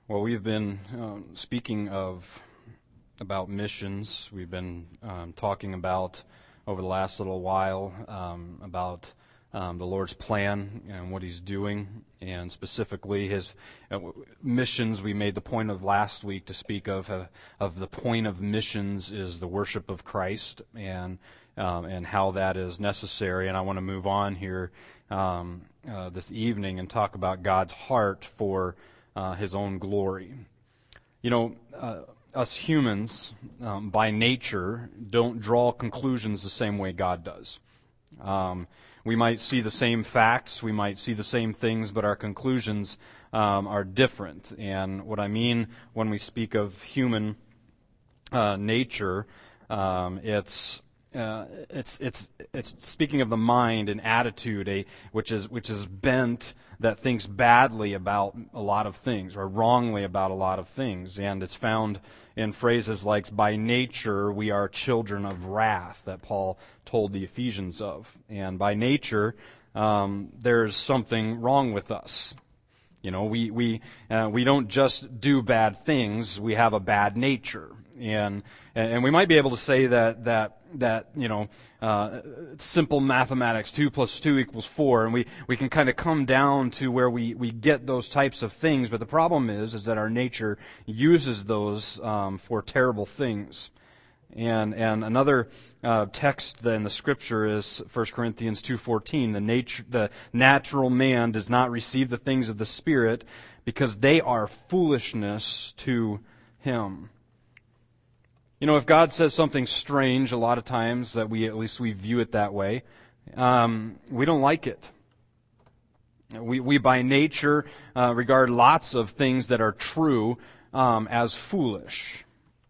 Well, we've been speaking about missions. We've been talking about over the last little while about the Lord's plan and what He's doing, and specifically His missions. We made the point of last week to speak of the point of missions is the worship of Christ and how that is necessary. And I want to move on here this evening and talk about God's heart for His own glory. You know, us humans, by nature, don't draw conclusions the same way God does. We might see the same facts, we might see the same things, but our conclusions are different. And what I mean when we speak of human nature, it's speaking of the mind and attitude, which is bent, that thinks badly about a lot of things or wrongly about a lot of things, and it's found in phrases like "by nature we are children of wrath" that Paul told the Ephesians of, and by nature there's something wrong with us. You know, we don't just do bad things; we have a bad nature. And we might be able to say that you know, simple mathematics, 2 + 2 = 4, and we can kind of come down to where we get those types of things. But the problem is that our nature uses those for terrible things. And another text in the Scripture is 1 Corinthians 2:14. The natural man does not receive the things of the Spirit because they are foolishness to him. You know, if God says something strange, a lot of times that we view it that way, we don't like it. We by nature regard lots of things that are true as foolish.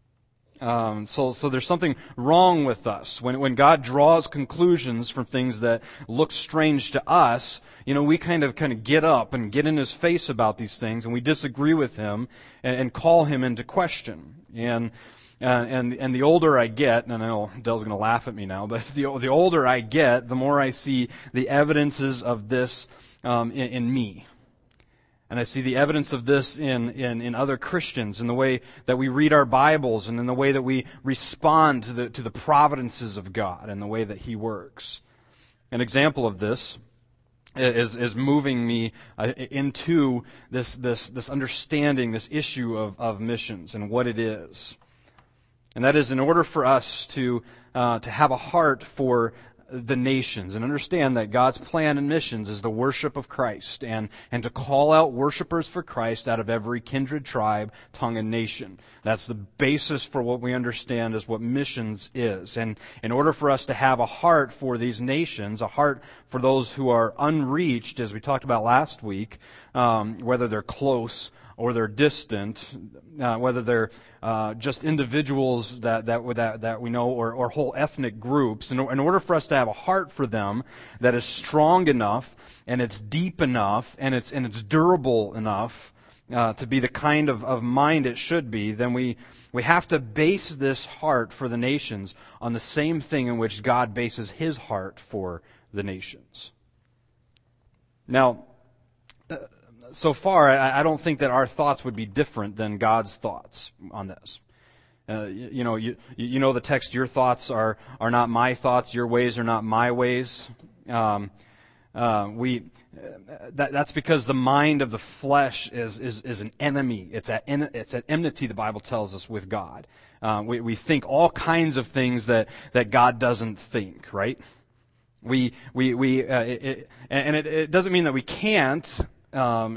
So there's something wrong with us. When God draws conclusions from things that look strange to us, you know, we kind of get up and get in His face about these things, and we disagree with Him and call Him into question. And the older I get, and I know Dell's going to laugh at me now, but the older I get, the more I see the evidences of this in me. And I see the evidence of this in other Christians, in the way that we read our Bibles, and in the way that we respond to the providences of God and the way that He works. An example of this is moving me into this understanding, this issue of missions and what it is. And that is, in order for us to have a heart for the nations and understand that God's plan and missions is the worship of Christ, and to call out worshipers for Christ out of every kindred, tribe, tongue, and nation. That's the basis for what we understand as what missions is. And in order for us to have a heart for these nations, a heart for those who are unreached, as we talked about last week, whether they're close or they're distant, whether they're just individuals that we know, or whole ethnic groups. In order for us to have a heart for them that is strong enough, and it's deep enough, and it's durable enough to be the kind of mind it should be, then we have to base this heart for the nations on the same thing in which God bases His heart for the nations. Now, so far, I don't think that our thoughts would be different than God's thoughts on this. You know the text, your thoughts are not my thoughts, your ways are not my ways. That's because the mind of the flesh is an enemy. It's at enmity, the Bible tells us, with God. We think all kinds of things that God doesn't think, right? It doesn't mean that we can't. God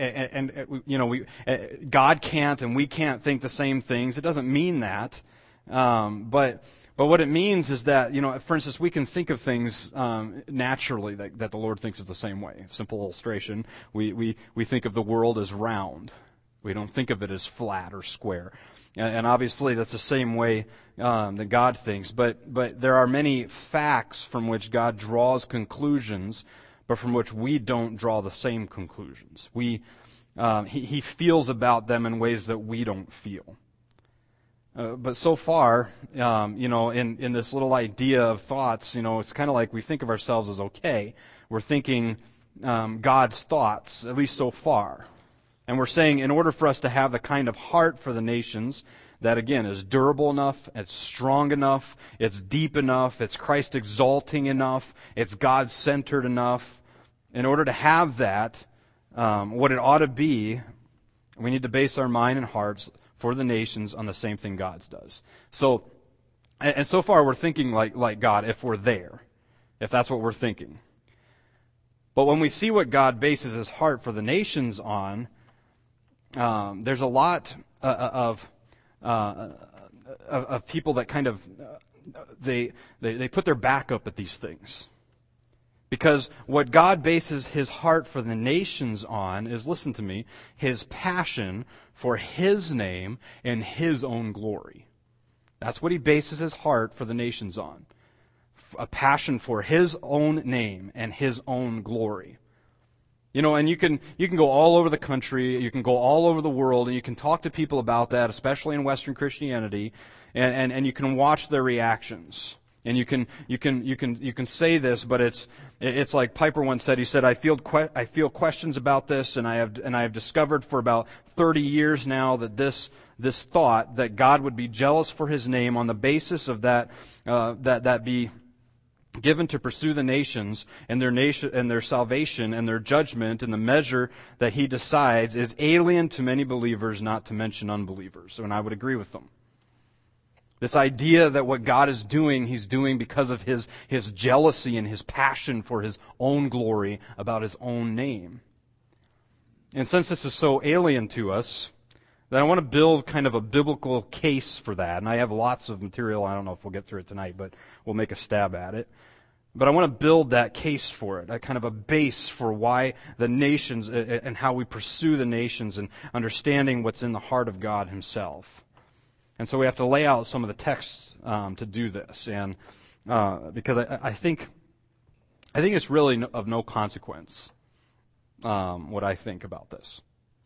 can't and we can't think the same things. It doesn't mean that. But what it means is that, you know, for instance, we can think of things naturally that the Lord thinks of the same way. Simple illustration. We think of the world as round. We don't think of it as flat or square. And obviously that's the same way that God thinks. But there are many facts from which God draws conclusions, but from which we don't draw the same conclusions. He feels about them in ways that we don't feel. But so far, in this little idea of thoughts, it's kind of like we think of ourselves as okay. We're thinking God's thoughts, at least so far. And we're saying in order for us to have the kind of heart for the nations that, again, is durable enough, it's strong enough, it's deep enough, it's Christ-exalting enough, it's God-centered enough, in order to have that, what it ought to be, we need to base our mind and hearts for the nations on the same thing God does. So, and so far we're thinking like God if we're there, if that's what we're thinking. But when we see what God bases his heart for the nations on, there's a lot of people that kind of they put their back up at these things, because what God bases his heart for the nations on is, listen to me, his passion for his name and his own glory. That's what he bases his heart for the nations on, a passion for his own name and his own glory. You know, and you can go all over the country, you can go all over the world, and you can talk to people about that, especially in Western Christianity, and you can watch their reactions. And you can say this, but it's like Piper once said. He said, I feel questions about this, and I have discovered for about 30 years now that this thought that God would be jealous for his name on the basis of that be given to pursue the nations and their salvation and their judgment in the measure that he decides is alien to many believers, not to mention unbelievers. And I would agree with them. This idea that what God is doing, he's doing because of his jealousy and his passion for his own glory about his own name. And since this is so alien to us, then I want to build kind of a biblical case for that. And I have lots of material. I don't know if we'll get through it tonight, but we'll make a stab at it. But I want to build that case for it, a kind of a base for why the nations and how we pursue the nations and understanding what's in the heart of God himself. And so we have to lay out some of the texts to do this, and because I think it's really of no consequence what I think about this.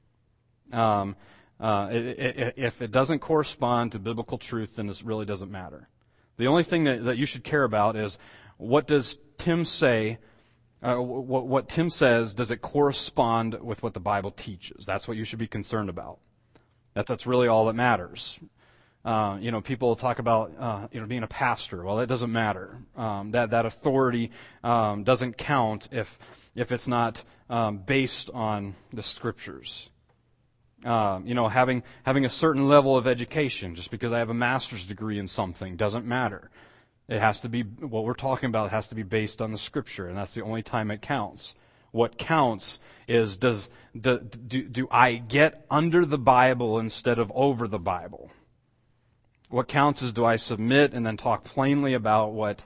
If it doesn't correspond to biblical truth, then it really doesn't matter. The only thing that you should care about is, what does Tim say? What Tim says, does it correspond with what the Bible teaches? That's what you should be concerned about. That's really all that matters. People talk about being a pastor. Well, that doesn't matter. That authority doesn't count if it's not based on the Scriptures. Having a certain level of education, just because I have a master's degree in something, doesn't matter. It has to be, what we're talking about has to be based on the Scripture, and that's the only time it counts. What counts is, do I get under the Bible instead of over the Bible? What counts is, do I submit and then talk plainly about what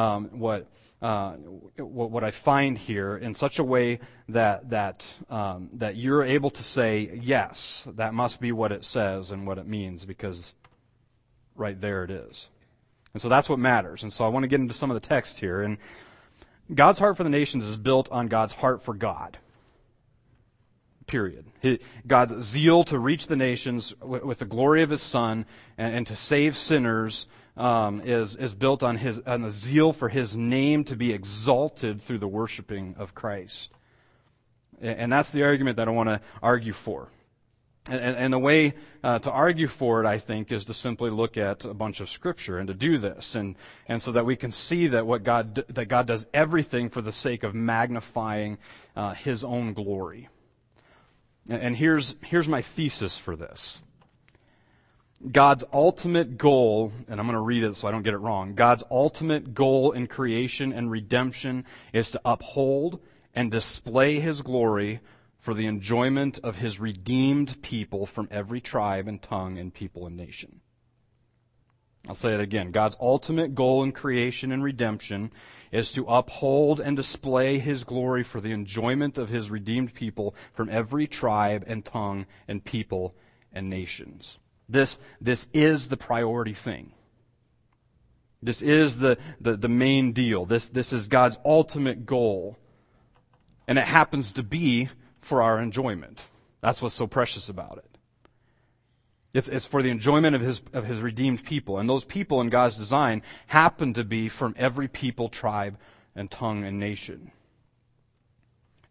I find here in such a way that you're able to say, yes, that must be what it says and what it means, because right there it is. And so that's what matters. And so I want to get into some of the text here. And God's heart for the nations is built on God's heart for God. Period. God's zeal to reach the nations with the glory of his Son and to save sinners is built on the zeal for his name to be exalted through the worshiping of Christ. And that's the argument that I want to argue for. And the way to argue for it, I think, is to simply look at a bunch of Scripture and to do this, and so that we can see that God does everything for the sake of magnifying his own glory. And here's my thesis for this. God's ultimate goal, and I'm going to read it so I don't get it wrong. God's ultimate goal in creation and redemption is to uphold and display his glory for the enjoyment of his redeemed people from every tribe and tongue and people and nation. I'll say it again. God's ultimate goal in creation and redemption is to uphold and display his glory for the enjoyment of his redeemed people from every tribe and tongue and people and nations. This is the priority thing. This is the main deal. This is God's ultimate goal. And it happens to be for our enjoyment. That's what's so precious about it. It's for the enjoyment of his redeemed people. And those people in God's design happen to be from every people, tribe, and tongue and nation.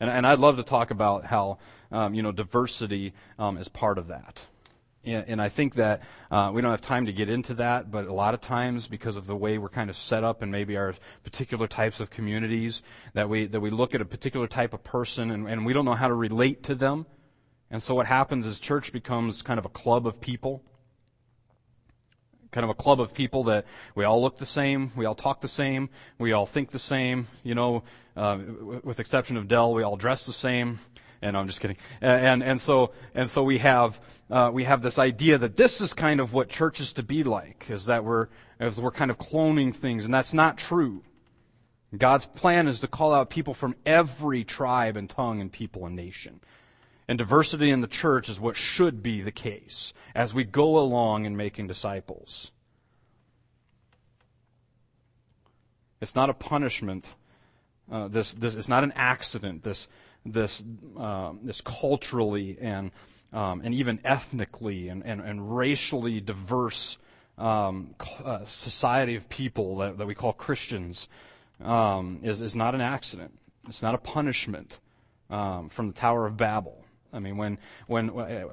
And I'd love to talk about how, diversity is part of that. And I think that we don't have time to get into that, but a lot of times, because of the way we're kind of set up and maybe our particular types of communities, that we look at a particular type of person and we don't know how to relate to them. And so what happens is church becomes kind of a club of people. Kind of a club of people that we all look the same, we all talk the same, we all think the same, with the exception of Dell, we all dress the same. And I'm just kidding. And so we have this idea that this is kind of what church is to be like, is that we're kind of cloning things, and that's not true. God's plan is to call out people from every tribe and tongue and people and nation. And diversity in the church is what should be the case as we go along in making disciples. It's not a punishment. This is not an accident. This culturally and even ethnically and racially diverse society of people that we call Christians is not an accident. It's not a punishment from the Tower of Babel. I mean, when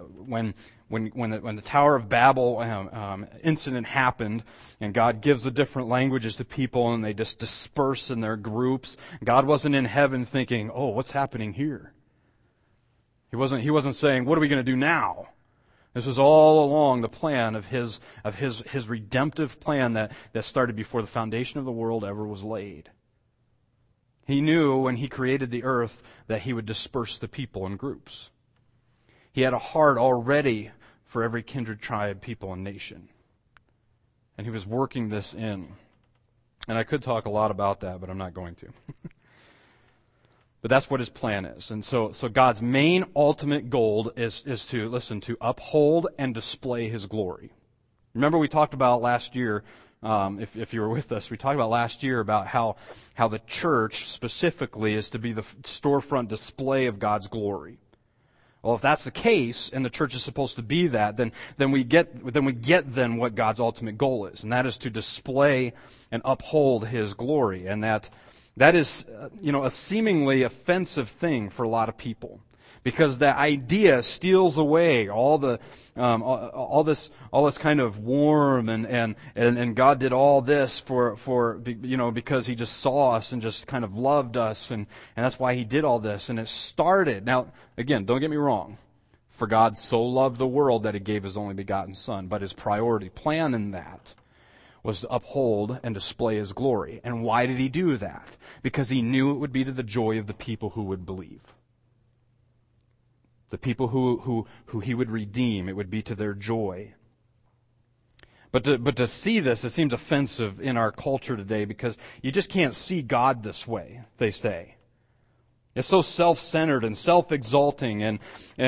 the Tower of Babel incident happened, and God gives the different languages to people, and they just disperse in their groups, God wasn't in heaven thinking, "Oh, what's happening here?" He wasn't saying, "What are we going to do now?" This was all along the plan of his redemptive plan that started before the foundation of the world ever was laid. He knew when he created the earth that he would disperse the people in groups. He had a heart already for every kindred, tribe, people, and nation. And he was working this in. And I could talk a lot about that, but I'm not going to. But that's what his plan is. And so God's main ultimate goal is to uphold and display his glory. Remember we talked about last year, if you were with us, we talked about last year about how the church specifically is to be the storefront display of God's glory. Well, if that's the case, and the church is supposed to be that, then we get what God's ultimate goal is, and that is to display and uphold his glory. And that is, a seemingly offensive thing for a lot of people, because that idea steals away all this kind of warm and God did all this for because he just saw us and just kind of loved us, and that's why he did all this. And it started, now again, don't get me wrong, for God so loved the world that he gave his only begotten Son, but his priority plan in that was to uphold and display his glory. And why did he do that? Because he knew it would be to the joy of the people who would believe. The people who he would redeem, it would be to their joy. But to see this, it seems offensive in our culture today, because you just can't see God this way, they say. It's so self-centered and self-exalting and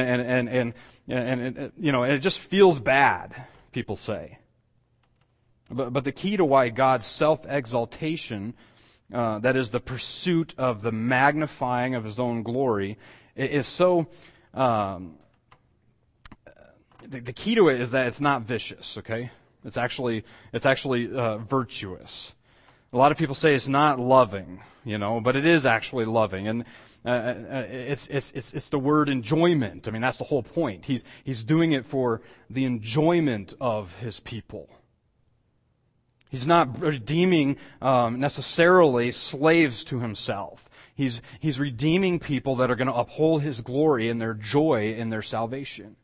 it just feels bad, people say. But the key to why God's self-exaltation, that is the pursuit of the magnifying of his own glory, is so... the key to it is that it's not vicious, okay? It's actually virtuous. A lot of people say it's not loving, but it is actually loving, and it's the word enjoyment. I mean, that's the whole point. He's doing it for the enjoyment of his people. He's not redeeming necessarily slaves to himself. He's redeeming people that are going to uphold his glory and their joy in their salvation.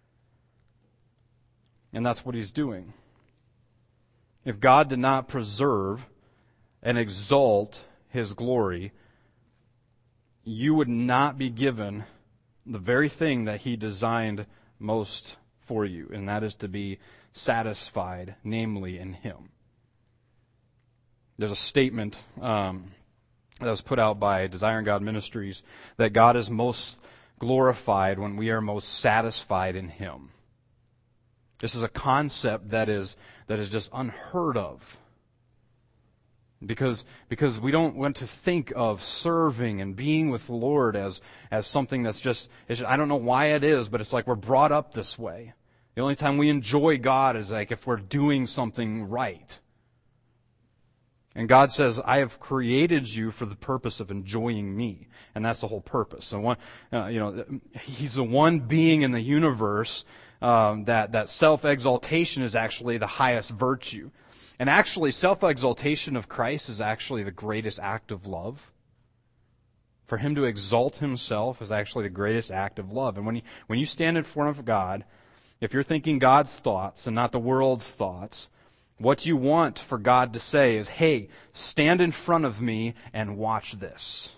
And that's what he's doing. If God did not preserve and exalt his glory, you would not be given the very thing that he designed most for you, and that is to be satisfied, namely in him. There's a statement that was put out by Desiring God Ministries that God is most glorified when we are most satisfied in him. This is a concept that is just unheard of. Because we don't want to think of serving and being with the Lord as something that's just, I don't know why it is, but it's like we're brought up this way. The only time we enjoy God is like if we're doing something right. And God says, I have created you for the purpose of enjoying me. And that's the whole purpose. So He's the one being in the universe that self-exaltation is actually the highest virtue. And actually, self-exaltation of Christ is actually the greatest act of love. For Him to exalt Himself is actually the greatest act of love. And when you stand in front of God, if you're thinking God's thoughts and not the world's thoughts, what you want for God to say is, hey, stand in front of me and watch this.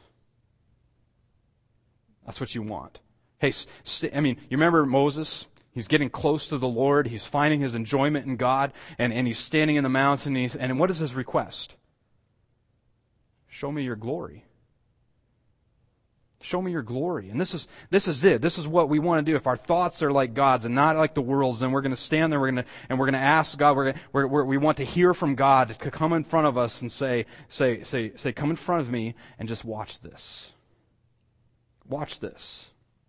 That's what you want. Hey, you remember Moses? He's getting close to the Lord. He's finding his enjoyment in God. And he's standing in the mountain. And what is his request? Show me your glory. Show me your glory. And this is it. This is what we want to do. If our thoughts are like God's and not like the world's, then we're going to stand there. We're going to ask God. We want to hear from God to come in front of us and say, come in front of me and just watch this. Watch this.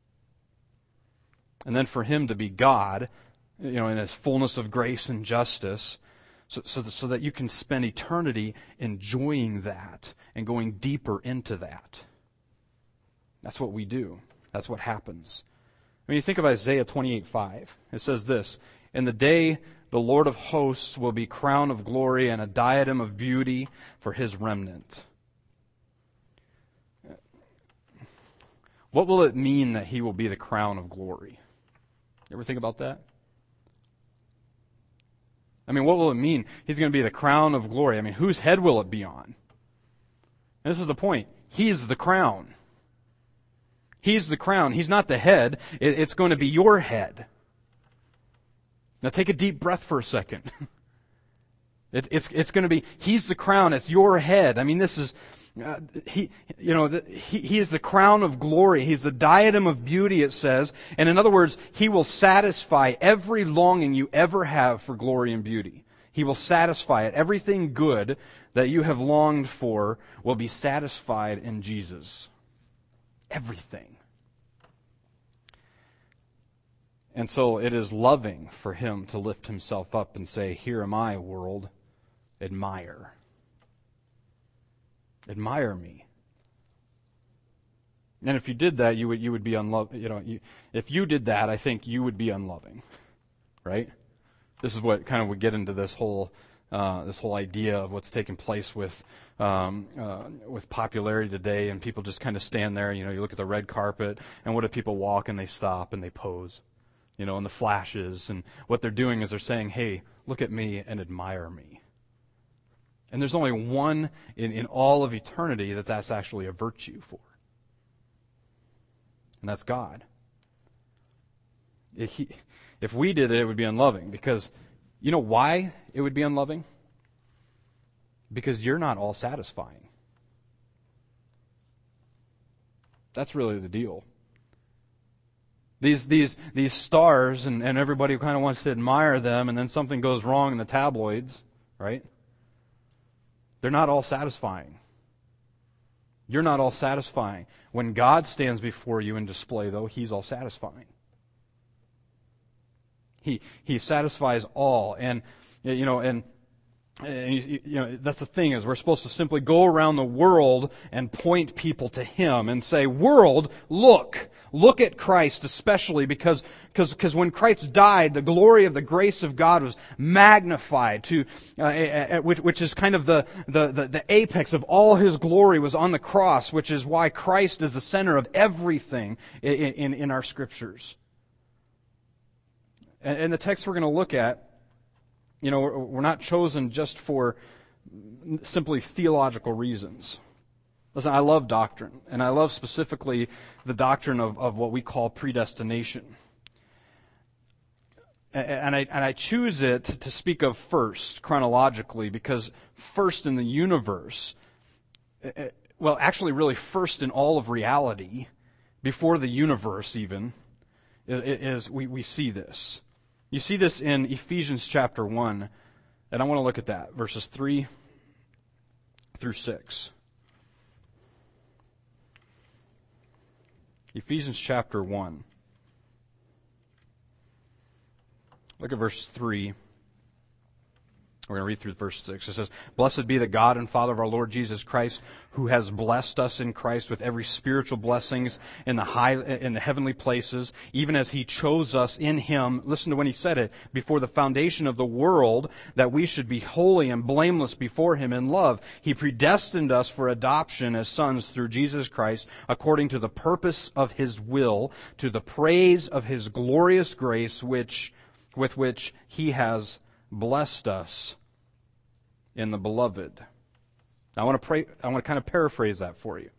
And then for Him to be God, in His fullness of grace and justice, so that you can spend eternity enjoying that and going deeper into that. That's what we do. That's what happens. When you think of Isaiah 28:5, it says this, "In the day the Lord of hosts will be crown of glory and a diadem of beauty for His remnant." What will it mean that He will be the crown of glory? You ever think about that? What will it mean? He's going to be the crown of glory. Whose head will it be on? And this is the point. He's the crown. He's the crown. He's not the head. It's going to be your head. Now take a deep breath for a second. It's going to be, He's the crown. It's your head. This is, He is the crown of glory. He's the diadem of beauty, it says. And in other words, He will satisfy every longing you ever have for glory and beauty. He will satisfy it. Everything good that you have longed for will be satisfied in Jesus. Everything. And so it is loving for Him to lift Himself up and say, "Here am I, world. Admire. Admire me." And if you did that, you would be unloving. If you did that, I think you would be unloving, right? This is what kind of would get into this whole idea of what's taking place with popularity today, and people just kind of stand there. You look at the red carpet, and what do people walk and they stop and they pose, and the flashes, and what they're doing is they're saying, "Hey, look at me and admire me." And there's only one in all of eternity that's actually a virtue for, and that's God. If we did it, it would be unloving, because you know why it would be unloving? Because you're not all satisfying. That's really the deal. These stars, and everybody kind of wants to admire them, and then something goes wrong in the tabloids, right? They're not all satisfying. You're not all satisfying. When God stands before you in display, though, He's all satisfying. He satisfies all, and that's the thing, is we're supposed to simply go around the world and point people to Him and say, "World, look at Christ," especially because when Christ died, the glory of the grace of God was magnified to, which is kind of the apex of all His glory was on the cross, which is why Christ is the center of everything in our scriptures. And the text we're going to look at, we're not chosen just for simply theological reasons. Listen, I love doctrine, and I love specifically the doctrine of what we call predestination. And I choose it to speak of first, chronologically, because first in the universe, well, actually really first in all of reality, before the universe even, is we see this. You see this in Ephesians chapter 1, and I want to look at that, verses 3 through 6. Ephesians chapter 1. Look at verse 3. We're going to read through verse 6. It says, "Blessed be the God and Father of our Lord Jesus Christ, who has blessed us in Christ with every spiritual blessings in the heavenly places, even as He chose us in Him," listen to when He said it, "before the foundation of the world, that we should be holy and blameless before Him in love. He predestined us for adoption as sons through Jesus Christ, according to the purpose of His will, to the praise of His glorious grace, with which He has blessed us in the Beloved." Now, I want to kind of paraphrase that for you.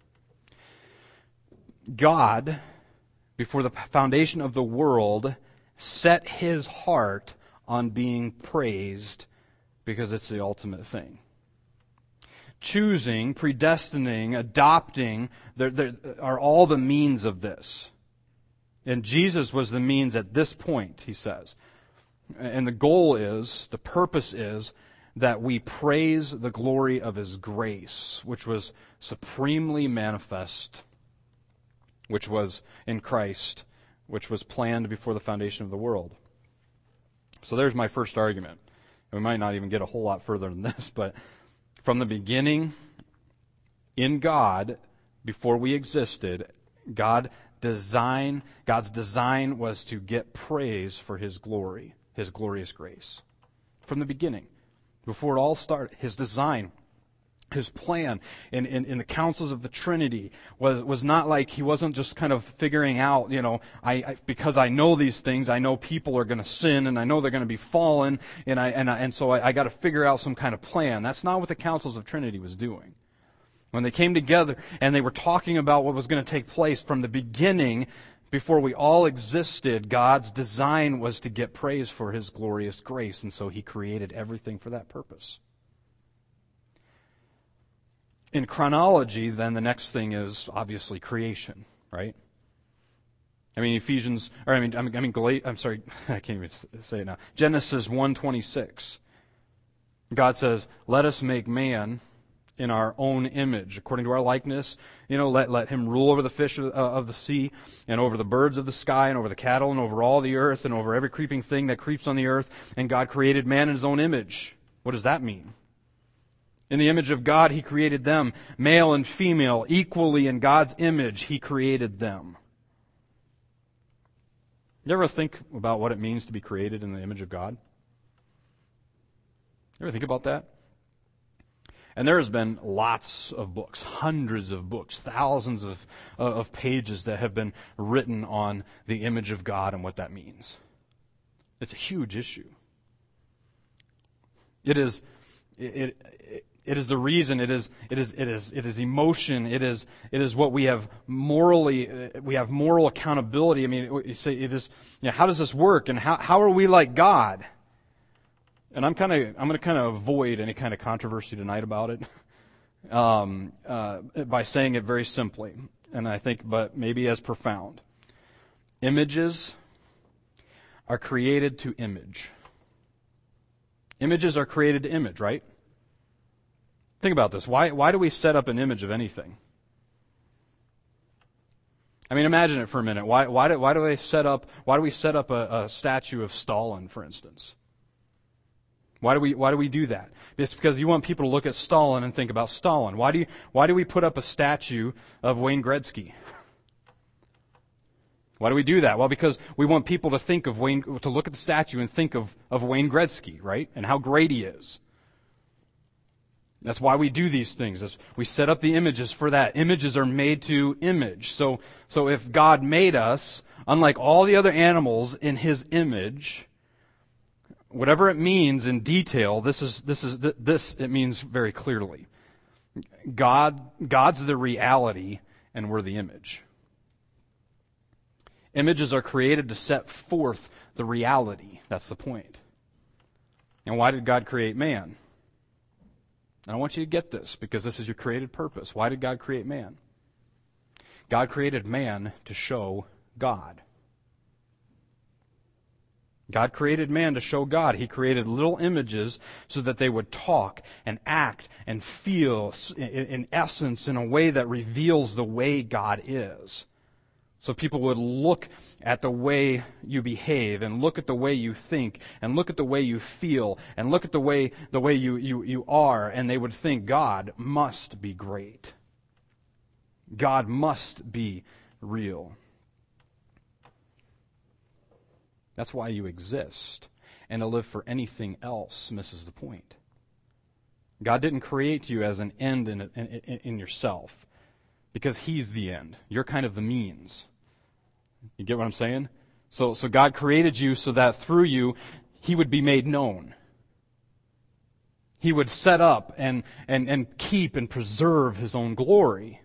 God, before the foundation of the world, set His heart on being praised because it's the ultimate thing. Choosing, predestining, adopting are all the means of this. And Jesus was the means at this point, he says. And the purpose is that we praise the glory of His grace, which was supremely manifest, which was in Christ, which was planned before the foundation of the world. So there's my first argument. We might not even get a whole lot further than this, but from the beginning, in God, before we existed, God's design was to get praise for His glory, His glorious grace. From the beginning, before it all started, His design, His plan in the councils of the Trinity was not like He wasn't just kind of figuring out, because I know these things, I know people are going to sin, and I know they're going to be fallen, and so I got to figure out some kind of plan. That's not what the councils of Trinity was doing. When they came together and they were talking about what was going to take place from the beginning, before we all existed, God's design was to get praise for His glorious grace, and so He created everything for that purpose. In chronology, then, the next thing is obviously creation, right? I can't even say it now. Genesis 1:26. God says, "Let us make man in our own image, according to our likeness. Let him rule over the fish of the sea, and over the birds of the sky, and over the cattle, and over all the earth, and over every creeping thing that creeps on the earth." And God created man in His own image. What does that mean? In the image of God, He created them, male and female, equally in God's image, He created them. You ever think about what it means to be created in the image of God? You ever think about that? And there has been lots of books, hundreds of books, thousands of pages that have been written on the image of God and what that means. It's a huge issue. It is the reason. It is emotion. It is what we have morally. We have moral accountability. I mean, you say it is. How does this work? And how are we like God? And I'm going to kind of avoid any kind of controversy tonight about it by saying it very simply, and I think, but maybe as profound. Images are created to image. Images are created to image, right? Think about this. Why do we set up an image of anything? I mean, imagine it for a minute. Why do we set up a statue of Stalin, for instance? Why do we do that? It's because you want people to look at Stalin and think about Stalin. Why do we put up a statue of Wayne Gretzky? Why do we do that? Well, because we want people to think of to look at the statue and think of Wayne Gretzky, right? And how great he is. That's why we do these things. We set up the images for that. Images are made to image. So if God made us, unlike all the other animals, in His image, whatever it means in detail, this it means very clearly. God's the reality, and we're the image. Images are created to set forth the reality. That's the point. And why did God create man? And I want you to get this, because this is your created purpose. Why did God create man? God created man to show God. God created man to show God. He created little images so that they would talk and act and feel in essence in a way that reveals the way God is. So people would look at the way you behave, and look at the way you think, and look at the way you feel, and look at the way you are, and they would think God must be great. God must be real. That's why you exist. And to live for anything else misses the point. God didn't create you as an end in yourself, because He's the end. You're kind of the means. You get what I'm saying? So God created you so that through you, He would be made known. He would set up and keep and preserve His own glory.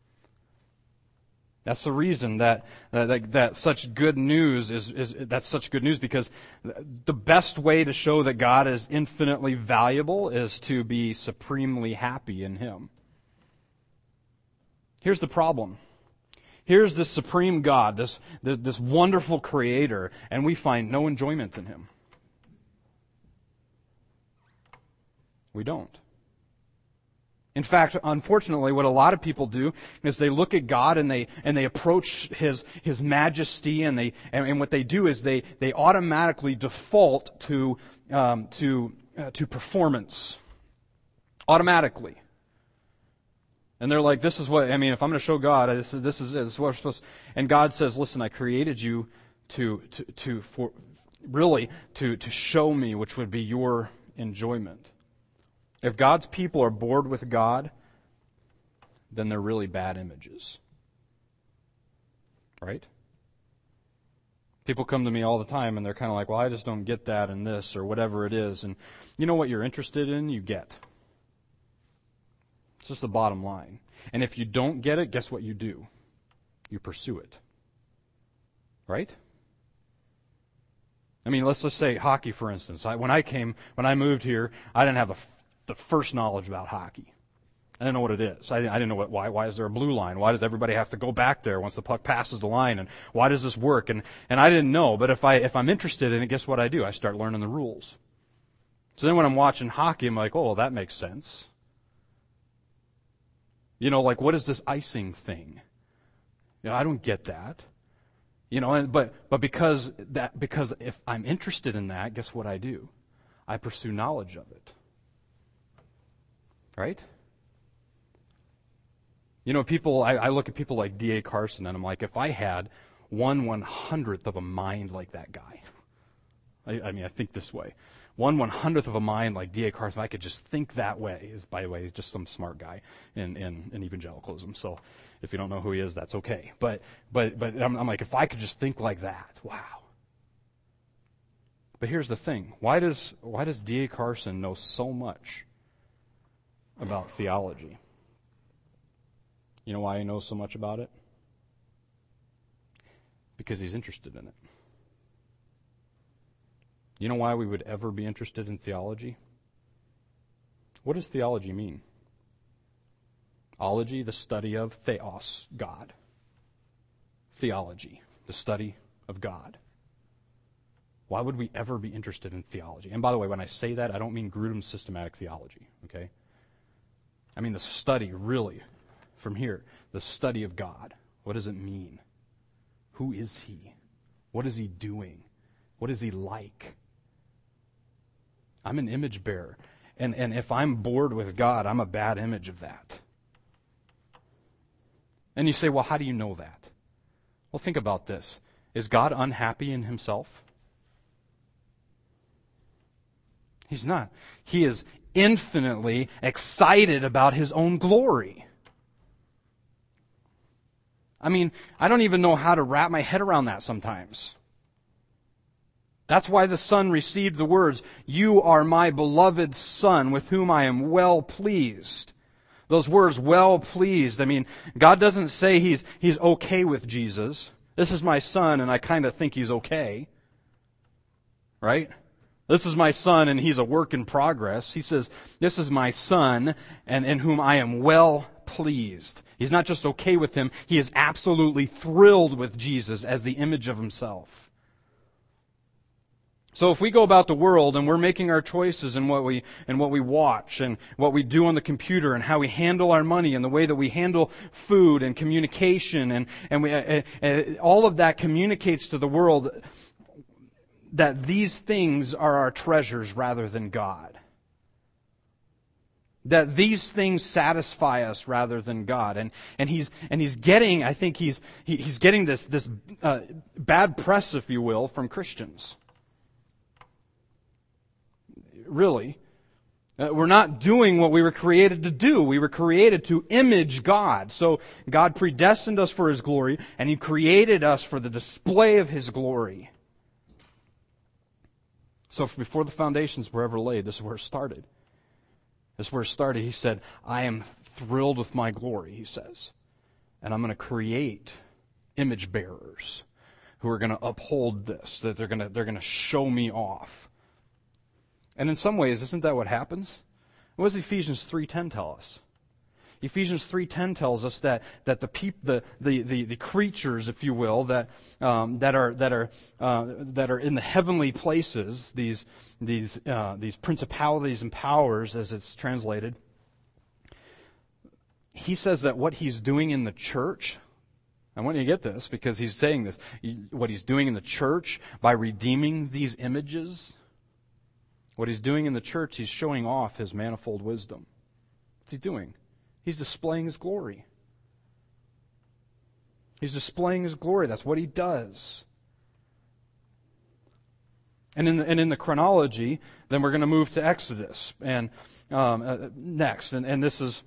That's the reason that such good news that's such good news, because the best way to show that God is infinitely valuable is to be supremely happy in Him. Here's the problem. Here's this supreme God, this wonderful Creator, and we find no enjoyment in Him. We don't. In fact, unfortunately, what a lot of people do is they look at God and they approach His majesty, and what they do is they automatically default to performance, automatically. And they're like, this is what, if I'm going to show God, this is it. This is what we're supposed to. And God says, listen, I created you to show me, which would be your enjoyment. If God's people are bored with God, then they're really bad images. Right? People come to me all the time and they're kind of like, well, I just don't get that in this or whatever it is. And you know what you're interested in, you get. It's just the bottom line. And if you don't get it, guess what you do? You pursue it. Right? Let's just say hockey, for instance. When I moved here, I didn't have the first knowledge about hockey. I didn't know what it is. I didn't know why is there a blue line? Why does everybody have to go back there once the puck passes the line? And why does this work? And I didn't know. But if I'm interested in it, guess what I do? I start learning the rules. So then when I'm watching hockey, I'm like, oh, well, that makes sense. What is this icing thing? I don't get that. But because if I'm interested in that, guess what I do? I pursue knowledge of it. Right? People, I look at people like D.A. Carson, and I'm like, if I had 1/100th of a mind like that guy, I think this way. 1/100th of a mind like D.A. Carson, I could just think that way. By the way, he's just some smart guy in evangelicalism. So if you don't know who he is, that's okay. But I'm like, if I could just think like that, wow. But here's the thing: why does D.A. Carson know so much about theology? You know why he knows so much about it? Because he's interested in it. You know why we would ever be interested in theology? What does theology mean? Ology, the study of theos, God. Theology, the study of God. Why would we ever be interested in theology? And by the way, when I say that, I don't mean Grudem's systematic theology, okay? I mean the study, really, from here, the study of God. What does it mean? Who is He? What is He doing? What is He like? I'm an image bearer. And if I'm bored with God, I'm a bad image of that. And you say, well, how do you know that? Well, think about this. Is God unhappy in Himself? He's not. He is infinitely excited about His own glory. I don't even know how to wrap my head around that sometimes. That's why the Son received the words, "You are my beloved Son, with whom I am well pleased." Those words, well pleased. God doesn't say He's okay with Jesus. This is my Son, and I kind of think He's okay. Right? This is my Son, and He's a work in progress. He says, this is my Son, and in whom I am well pleased. He's not just okay with Him, He is absolutely thrilled with Jesus as the image of Himself. So if we go about the world and we're making our choices in what we watch and what we do on the computer and how we handle our money and the way that we handle food and communication and all of that communicates to the world that these things are our treasures rather than God. That these things satisfy us rather than God. And he's getting, I think he's getting this bad press, if you will, from Christians. Really. We're not doing what we were created to do. We were created to image God. So God predestined us for His glory, and He created us for the display of His glory. So before the foundations were ever laid, this is where it started. This is where it started. He said, I am thrilled with my glory, He says. And I'm going to create image bearers who are going to uphold this, that they're going to show me off. And in some ways, isn't that what happens? What does Ephesians 3:10 tell us? Ephesians 3:10 tells us that the creatures, if you will, that are in the heavenly places, these principalities and powers, as it's translated. He says that what He's doing in the church, I want you to get this because He's saying this, what He's doing in the church by redeeming these images. What He's doing in the church, He's showing off His manifold wisdom. What's He doing? He's displaying His glory. He's displaying His glory. That's what He does. And in the chronology, then we're going to move to Exodus and next. And this is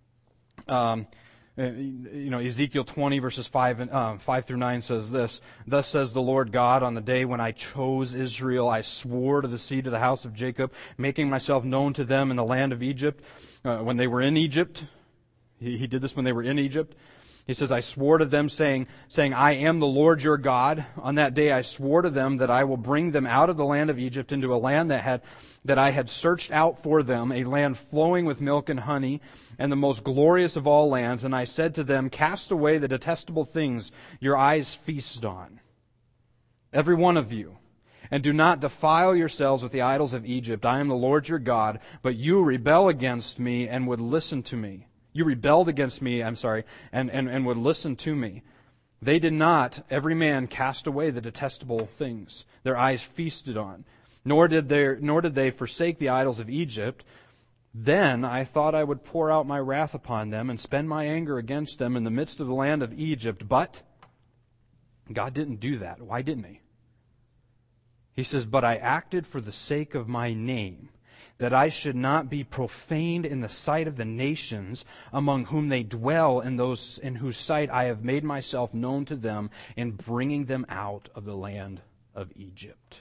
Ezekiel 20 verses 5 through 9 says this, Thus says the Lord God, on the day when I chose Israel, I swore to the seed of the house of Jacob, making myself known to them in the land of Egypt, when they were in Egypt. He did this when they were in Egypt. He says, I swore to them saying, I am the Lord your God. On that day I swore to them that I will bring them out of the land of Egypt into a land that I had searched out for them, a land flowing with milk and honey, and the most glorious of all lands. And I said to them, cast away the detestable things your eyes feast on, every one of you, and do not defile yourselves with the idols of Egypt. I am the Lord your God, but you rebel against me and would listen to me. You rebelled against me, and would listen to me. They did not, every man, cast away the detestable things their eyes feasted on, nor did they forsake the idols of Egypt. Then I thought I would pour out my wrath upon them and spend my anger against them in the midst of the land of Egypt. But God didn't do that. Why didn't He? He says, but I acted for the sake of my name, that I should not be profaned in the sight of the nations among whom they dwell, and those in whose sight I have made myself known to them in bringing them out of the land of Egypt.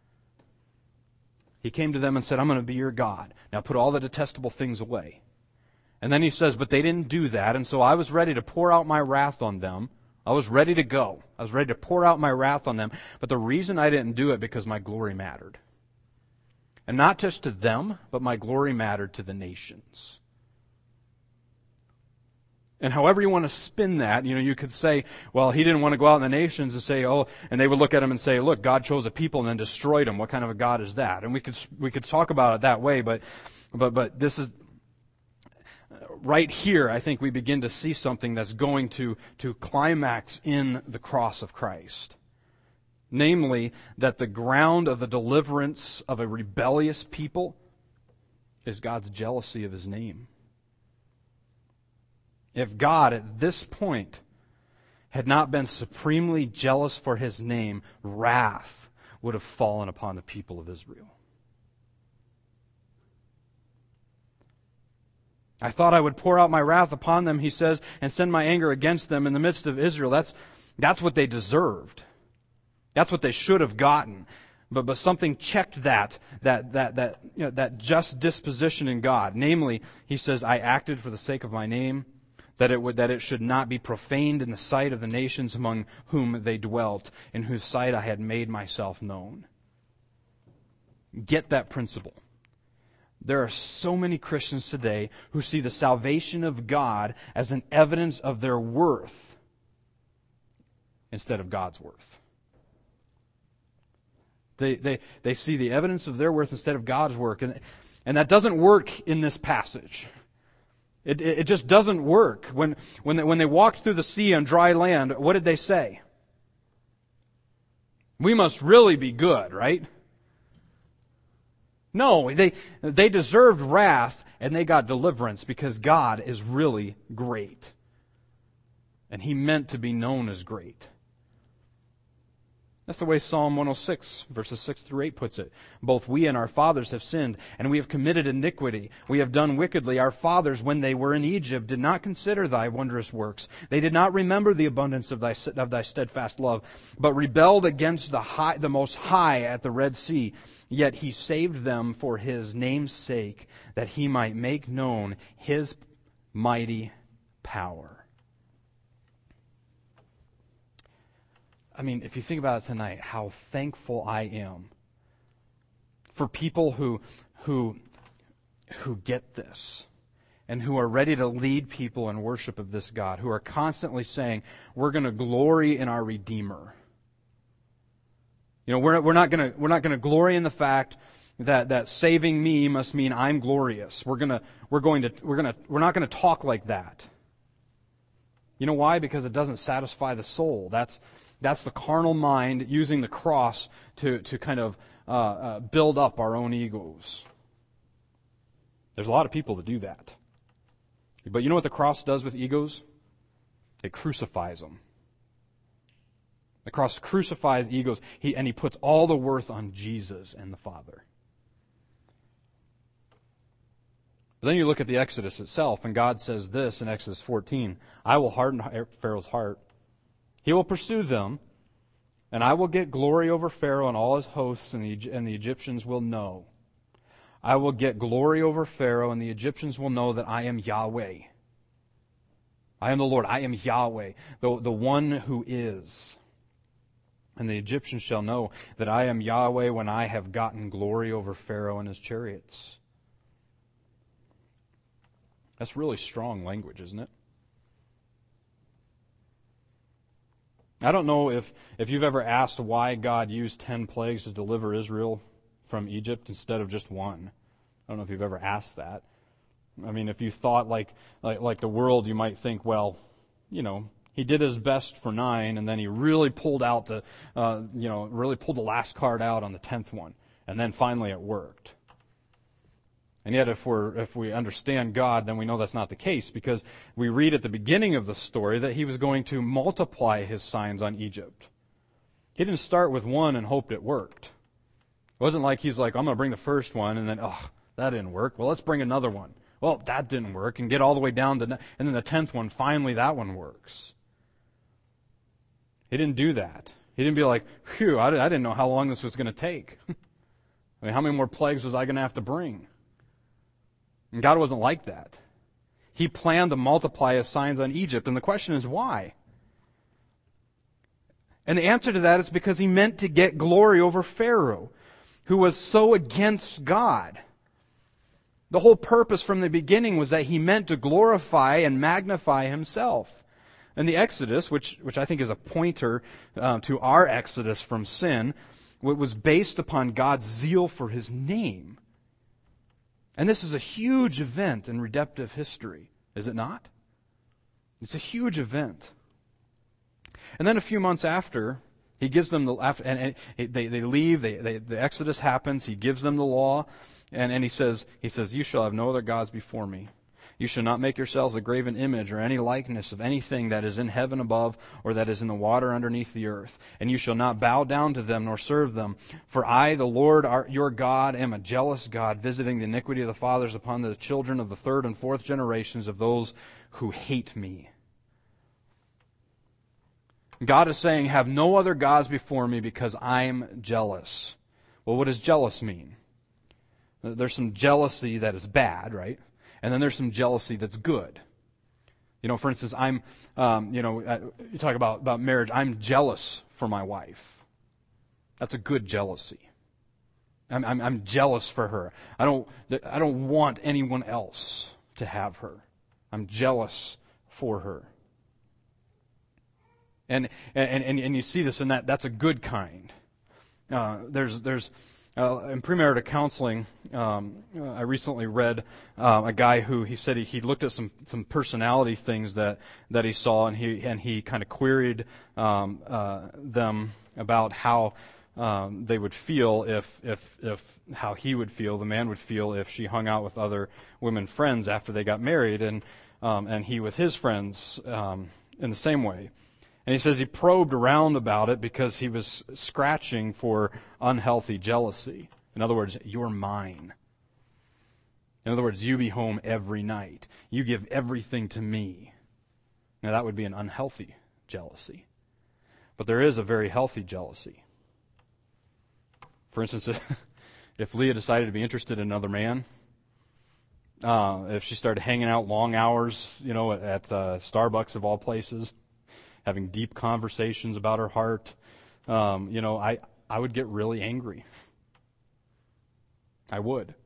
He came to them and said, I'm going to be your God. Now put all the detestable things away. And then He says, but they didn't do that, and so I was ready to pour out my wrath on them. I was ready to go. I was ready to pour out my wrath on them. But the reason I didn't do it because my glory mattered. And not just to them, but my glory mattered to the nations. And however you want to spin that, you could say, well, He didn't want to go out in the nations and say, and they would look at Him and say, look, God chose a people and then destroyed them. What kind of a God is that? And we could talk about it that way, but this is right here. I think we begin to see something that's going to climax in the cross of Christ. Namely, that the ground of the deliverance of a rebellious people is God's jealousy of His name. If God at this point had not been supremely jealous for His name, wrath would have fallen upon the people of Israel. I thought I would pour out my wrath upon them, He says, and send my anger against them in the midst of Israel. That's what they deserved. That's what they should have gotten. But something checked that just disposition in God. Namely, He says, I acted for the sake of my name, that it should not be profaned in the sight of the nations among whom they dwelt, in whose sight I had made myself known. Get that principle. There are so many Christians today who see the salvation of God as an evidence of their worth instead of God's worth. They see the evidence of their worth instead of God's work. And that doesn't work in this passage. It just doesn't work. When they walked through the sea on dry land, what did they say? We must really be good, right? No, they deserved wrath and they got deliverance because God is really great. And He meant to be known as great. That's the way Psalm 106, verses 6 through 8 puts it. Both we and our fathers have sinned, and we have committed iniquity. We have done wickedly. Our fathers, when they were in Egypt, did not consider thy wondrous works. They did not remember the abundance of thy steadfast love, but rebelled against the Most High at the Red Sea. Yet He saved them for His name's sake, that He might make known His mighty power. I mean, if you think about it tonight, how thankful I am for people who get this and who are ready to lead people in worship of this God, who are constantly saying, we're going to glory in our Redeemer. You know, we're not going to glory in the fact that saving me must mean I'm glorious. We're not going to talk like that. You know why? Because it doesn't satisfy the soul. That's the carnal mind using the cross to kind of build up our own egos. There's a lot of people that do that. But you know what the cross does with egos? It crucifies them. The cross crucifies egos, and He puts all the worth on Jesus and the Father. But then you look at the Exodus itself, and God says this in Exodus 14, I will harden Pharaoh's heart. He will pursue them, and I will get glory over Pharaoh and all his hosts, and the Egyptians will know. I will get glory over Pharaoh, and the Egyptians will know that I am Yahweh. I am the Lord. I am Yahweh, the one who is. And the Egyptians shall know that I am Yahweh when I have gotten glory over Pharaoh and his chariots. That's really strong language, isn't it? I don't know if you've ever asked why God used 10 plagues to deliver Israel from Egypt instead of just one. I don't know if you've ever asked that. I mean, if you thought like the world, you might think, well, you know, He did His best for 9, and then He really pulled out really pulled the last card out on the 10th one, and then finally it worked. And yet if we understand God, then we know that's not the case, because we read at the beginning of the story that He was going to multiply His signs on Egypt. He didn't start with one and hoped it worked. It wasn't like He's like, I'm going to bring the first one, and then, that didn't work. Well, let's bring another one. Well, that didn't work, and get all the way down to, and then the 10th one, finally that one works. He didn't do that. He didn't be like, phew, I didn't know how long this was going to take. I mean, how many more plagues was I going to have to bring? And God wasn't like that. He planned to multiply His signs on Egypt, and the question is why? And the answer to that is because He meant to get glory over Pharaoh, who was so against God. The whole purpose from the beginning was that He meant to glorify and magnify Himself. And the Exodus, which I think is a pointer to our exodus from sin, was based upon God's zeal for His name. And this is a huge event in redemptive history, is it not? It's a huge event. And then a few months after, He gives them they leave. The Exodus happens. He gives them the law, and He says, "You shall have no other gods before me. You shall not make yourselves a graven image or any likeness of anything that is in heaven above or that is in the water underneath the earth. And you shall not bow down to them nor serve them. For I, the Lord your God, am a jealous God, visiting the iniquity of the fathers upon the children of the 3rd and 4th generations of those who hate me." God is saying, have no other gods before me because I'm jealous. Well, what does jealous mean? There's some jealousy that is bad, right? And then there's some jealousy that's good. You know, for instance, you talk about marriage. I'm jealous for my wife. That's a good jealousy. I'm jealous for her. I don't want anyone else to have her. I'm jealous for her. And you see this in that's a good kind. There's in premarital counseling, I recently read a guy who he said he looked at some personality things that he saw, and he kind of queried them about how they would feel if how he would feel, the man would feel, if she hung out with other women friends after they got married, and he with his friends in the same way. And he says he probed around about it because he was scratching for unhealthy jealousy. In other words, you're mine. In other words, you be home every night. You give everything to me. Now that would be an unhealthy jealousy. But there is a very healthy jealousy. For instance, if Leah decided to be interested in another man, if she started hanging out long hours, at Starbucks of all places, having deep conversations about her heart, I would get really angry. I would.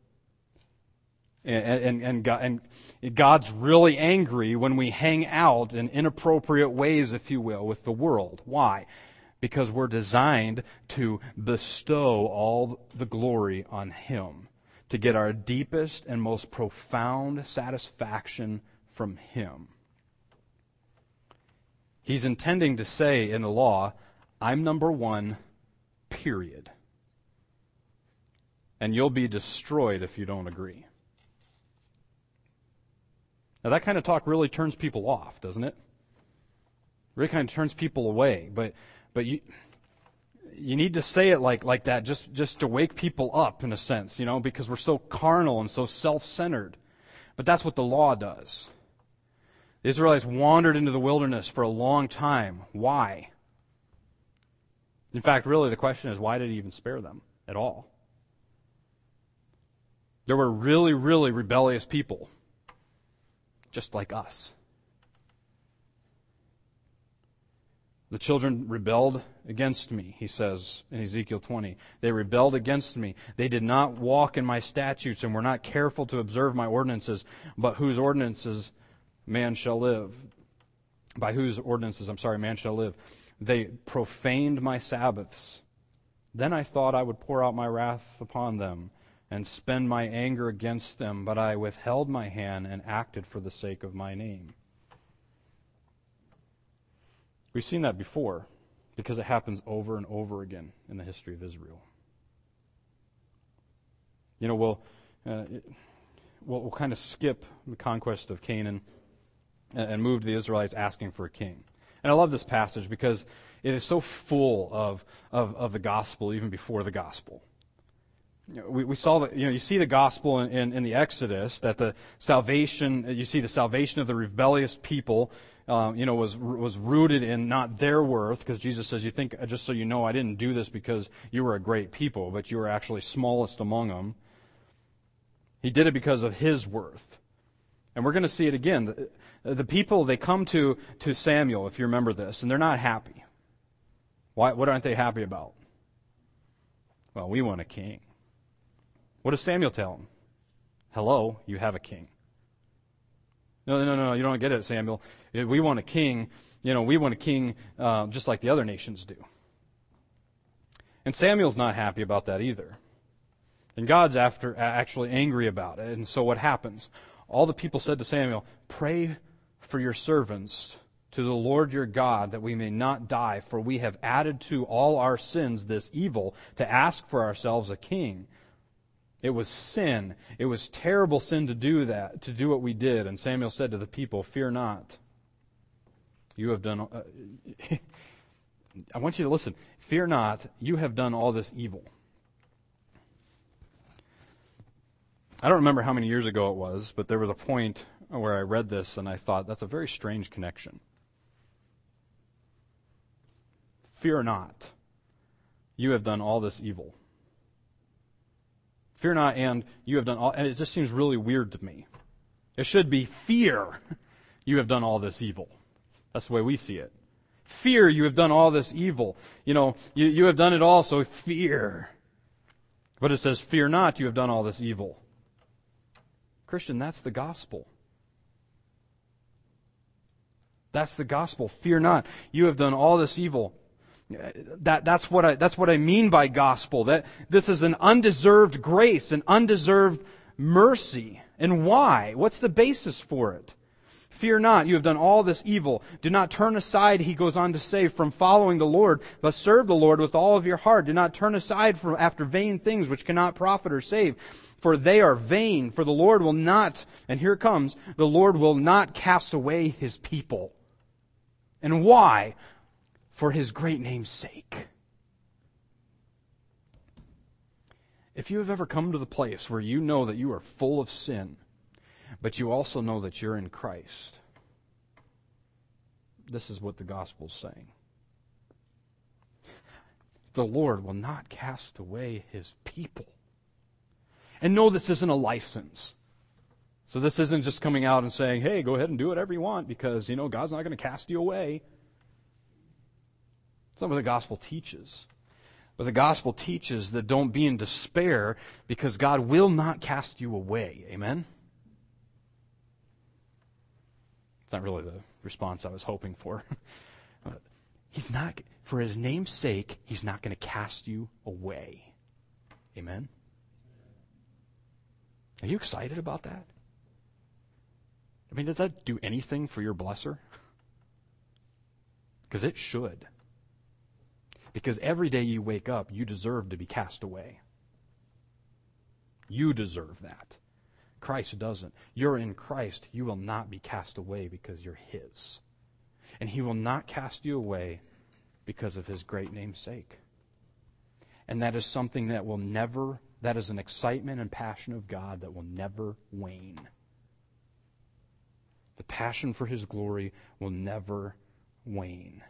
And God's really angry when we hang out in inappropriate ways, if you will, with the world. Why? Because we're designed to bestow all the glory on Him, to get our deepest and most profound satisfaction from Him. He's intending to say in the law, I'm number one, period. And you'll be destroyed if you don't agree. Now that kind of talk really turns people off, doesn't it? Really kind of turns people away. But you need to say it like that just to wake people up in a sense, because we're so carnal and so self-centered. But that's what the law does. The Israelites wandered into the wilderness for a long time. Why? In fact, really the question is, why did He even spare them at all? There were really, really rebellious people, just like us. The children rebelled against me, He says in Ezekiel 20. They rebelled against me. They did not walk in my statutes and were not careful to observe my ordinances, but whose ordinances man shall live. By whose ordinances, man shall live. They profaned my Sabbaths. Then I thought I would pour out my wrath upon them and spend my anger against them, but I withheld my hand and acted for the sake of my name. We've seen that before because it happens over and over again in the history of Israel. We'll kind of skip the conquest of Canaan and move to the Israelites asking for a king. And I love this passage because it is so full of the gospel even before the gospel. We saw that, you see the gospel in the Exodus, that the salvation, you see the salvation of the rebellious people, was rooted in not their worth, because Jesus says, you think, just so you know, I didn't do this because you were a great people, but you were actually smallest among them. He did it because of His worth. And we're going to see it again. The people, they come to Samuel, if you remember this, and they're not happy. Why? What aren't they happy about? Well, we want a king. What does Samuel tell them? Hello, you have a king. No, you don't get it, Samuel. We want a king, we want a king just like the other nations do. And Samuel's not happy about that either. And God's actually angry about it. And so what happens? All the people said to Samuel, pray for your servants to the Lord your God that we may not die, for we have added to all our sins this evil to ask for ourselves a king. It was sin. It was terrible sin to do that, to do what we did. And Samuel said to the people, fear not. You have done... I want you to listen. Fear not. You have done all this evil. I don't remember how many years ago it was, but there was a point where I read this and I thought, that's a very strange connection. Fear not. You have done all this evil. Fear not, and you have done all, and it just seems really weird to me. It should be fear, you have done all this evil. That's the way we see it. Fear, you have done all this evil. You have done it all, so fear. But it says, fear not, you have done all this evil. Christian, that's the gospel. That's the gospel. Fear not, you have done all this evil. That's what I mean by gospel. That this is an undeserved grace, an undeserved mercy. And why? What's the basis for it? Fear not, you have done all this evil. Do not turn aside, he goes on to say, from following the Lord, but serve the Lord with all of your heart. Do not turn aside from after vain things which cannot profit or save, for they are vain. For the Lord will not, and here it comes, the Lord will not cast away his people. And why? For his great name's sake. If you have ever come to the place where you know that you are full of sin, but you also know that you're in Christ, this is what the gospel's saying. The Lord will not cast away his people. And no, this isn't a license. So this isn't just coming out and saying, hey, go ahead and do whatever you want because, God's not going to cast you away. That's not what the gospel teaches. But the gospel teaches that don't be in despair because God will not cast you away. Amen? It's not really the response I was hoping for. He's not, for his name's sake, he's not going to cast you away. Amen? Are you excited about that? I mean, does that do anything for your blesser? Because it should. Because every day you wake up, you deserve to be cast away. You deserve that. Christ doesn't. You're in Christ. You will not be cast away because you're his. And he will not cast you away because of his great name's sake. And that is something that will never, that is an excitement and passion of God that will never wane. The passion for his glory will never wane.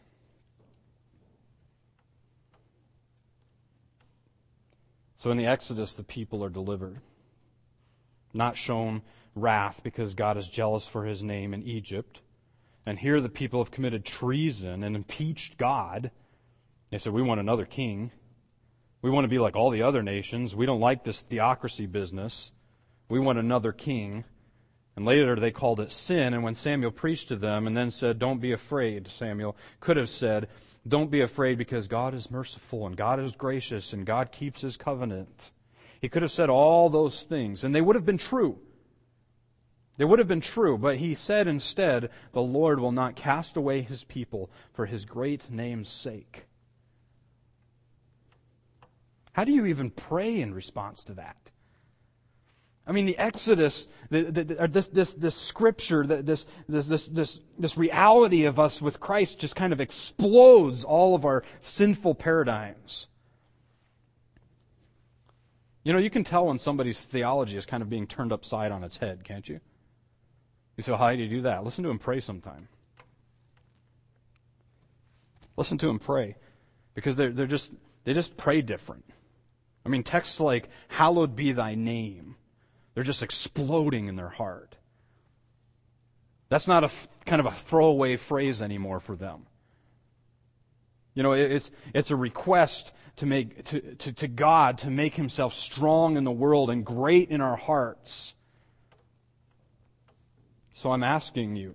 So in the Exodus, the people are delivered. Not shown wrath because God is jealous for his name in Egypt. And here the people have committed treason and impeached God. They said, we want another king. We want to be like all the other nations. We don't like this theocracy business. We want another king. And later they called it sin. And when Samuel preached to them and then said, don't be afraid, Samuel could have said, don't be afraid because God is merciful and God is gracious and God keeps his covenant. He could have said all those things and they would have been true. They would have been true, but he said instead, the Lord will not cast away his people for his great name's sake. How do you even pray in response to that? I mean, the Exodus, this scripture, this reality of us with Christ just kind of explodes all of our sinful paradigms. You can tell when somebody's theology is kind of being turned upside on its head, can't you? You say, how do you do that? Listen to him pray sometime. Listen to him pray. Because they just pray different. I mean, texts like, hallowed be thy name. They're just exploding in their heart. That's not a kind of a throwaway phrase anymore for them. It's a request to make to God to make himself strong in the world and great in our hearts. So I'm asking you,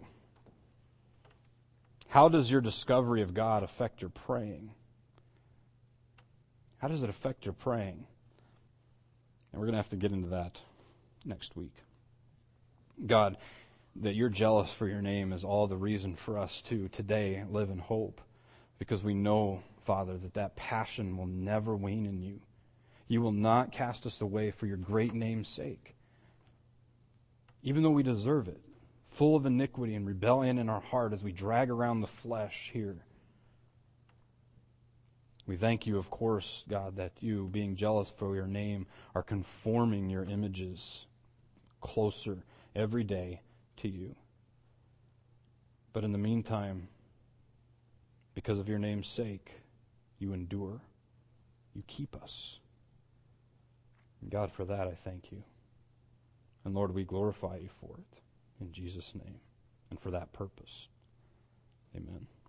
how does your discovery of God affect your praying? How does it affect your praying? And we're going to have to get into that next week. God, that you're jealous for your name is all the reason for us to today live in hope. Because we know, Father, that passion will never wane in you. You will not cast us away for your great name's sake. Even though we deserve it, full of iniquity and rebellion in our heart as we drag around the flesh here. We thank you, of course, God, that you, being jealous for your name, are conforming your images closer every day to you. But in the meantime, because of your name's sake, you endure. You keep us. And God, for that I thank you. And Lord, we glorify you for it. In Jesus' name. And for that purpose. Amen.